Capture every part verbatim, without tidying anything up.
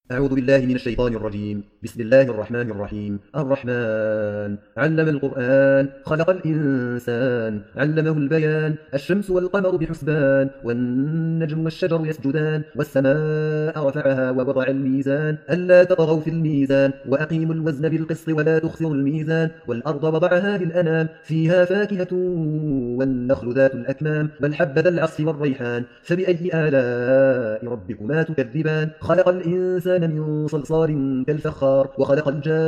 أعوذ بالله من الشيطان الرجيم. بسم الله الرحمن الرحيم. الرحمن علم القرآن خلق الإنسان علمه البيان. الشمس والقمر بحسبان والنجم والشجر يسجدان والسماء رفعها ووضع الميزان ألا تطغوا في الميزان وأقيموا الوزن بالقسط ولا تخسروا الميزان والأرض وضعها للأنام فيها فاكهة والنخل ذات الأكمام والحب ذا العصف والريحان فبأي آلاء ربكما تكذبان. خلق الإنسان من صلصال كالفخار وخلق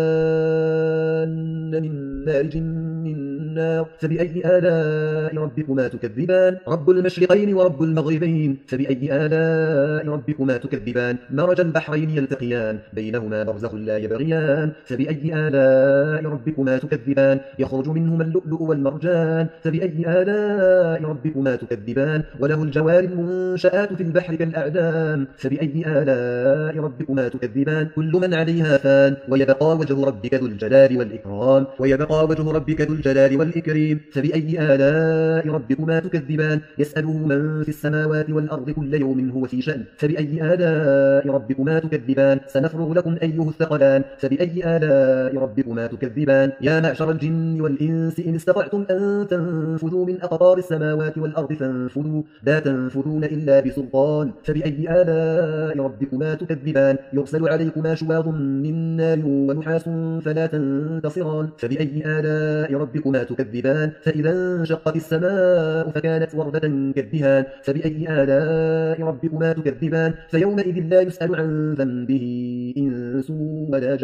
الجان من مارج من نار فبأي آلاء ربكما تكذبان. رب المشرقين ورب المغربين فبأي آلاء ربكما تكذبان. مرج البحرين يلتقيان بينهما برزخ لا يبغيان فبأي آلاء ربكما تكذبان. يخرج منهما اللؤلؤ والمرجان فبأي آلاء ربكما تكذبان. وله الجوار المنشآت في البحر كالأعلام فبأي آلاء ربكما تكذبان. كل من عليها فان ويبقى وجه ربك ذو الجلال والإكرام ويبقى وجه ربك ذو الجلال والإكرام فبأي آلاء ربكما تكذبان. يسأله من في السماوات والأرض كل يوم هو في شأن فبأي آلاء ربكما تكذبان. سنفرغ لكم أيها الثقلان فبأي آلاء ربكما تكذبان. يا معشر الجن والإنس إن استطعتم أن تنفذوا من أقطار السماوات والأرض فانفذوا لا تنفذون إلا بسلطان فبأي آلاء ربكما تكذبان. يرسل عليكما شواظ من نار ونحاس فلا تنتصران فبأي آلاء ربكما تكذبان. فإذا انشقت السماء فكانت وردة كالدهان فبأي آلاء ربكما تكذبان. فيومئذ لا يسأل عن ذنبه إنس ولا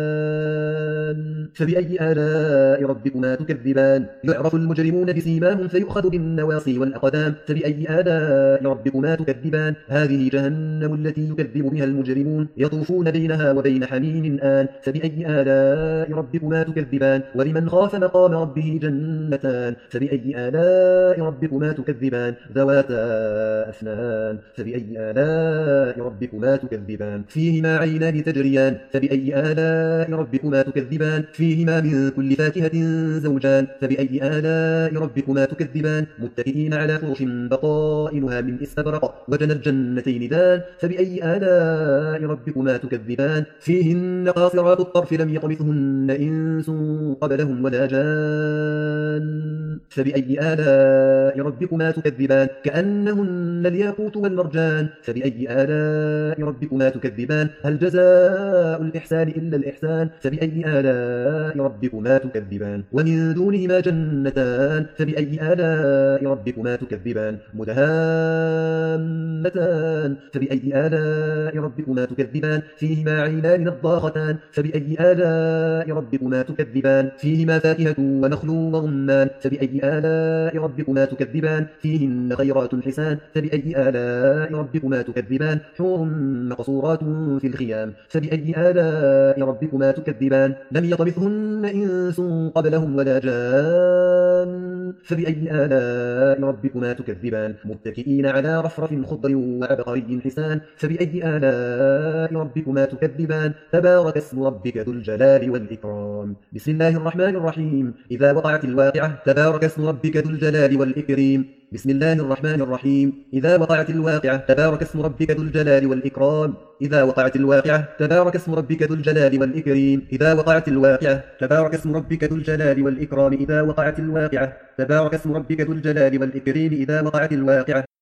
جان فبأي آلاء ربكما تكذبان. يعرف المجرمون بسيماهم فيؤخذ بالنواصي والأقدام فبأي آلاء ربكما تكذبان. هذه جهنم التي يكذب بها المجرمون يطوفون بينها وبين حميم آن فبأي آلاء ربكما تكذبان. ولمن خاف مقام ربه جنتان فبأي آلاء ربكما تكذبان. ذواتا أفنان فبأي آلاء ربكما تكذبان. فيهما عينان تجريان فبأي آلاء ربكما تكذبان. فيهما من كل فاكهة زوجان فبأي آلاء ربكما تكذبان. متكئين على فرش بطائنها من استبرق وجنى الجنتين دان فبأي آلاء ربكما تكذبان. فيهن قاصرات الطرف لم يطمثهن إنس قبلهم ولا جان فبأي آلاء ربكما تكذبان. كأنهن الياقوت والمرجان فبأي آلاء ربكما تكذبان. هل جزاء الإحسان إلا الإحسان فبأي آلاء ربكما تكذبان. ومن دونهما جنتان فبأي آلاء ربكما تكذبان. مدهامتان فبأي آلاء ربكما تكذبان. فيهما عينان نضاختان فبأي آلاء ربكما تكذبان. فيهما فاكهة ونخل ورمان فبأي آلاء ربكما تكذبان. فيهن خيرات حسان فبأي آلاء ربكما تكذبان. حور مقصورات في الخيام فبأي آلاء ربكما تكذبان. لم يطمثهن إنس قبلهم ولا جان فبأي آلاء ربكما تكذبان. متكئين على رفرف خضر وعبقري حسان فبأي آلاء ربكما تكذبان. تبارك اسم ربك ذو الجلال والإكرام. بسم الله الرحمن الرحيم. إذا وقعت الواقعة تبارك اسم ربك ذو الجلال والإكرام. بسم الله الرحمن الرحيم. إذا وقعت الواقعة تبارك اسم ربك ذو الجلال والإكرام. إذا وقعت الواقعة تبارك اسم ربك ذو الجلال والإكرام. إذا وقعت الواقعة تبارك اسم ربك ذو الجلال والإكرام. إذا وقعت الواقعة تبارك اسم ربك ذو الجلال والإكرام. إذا وقعت الواقعة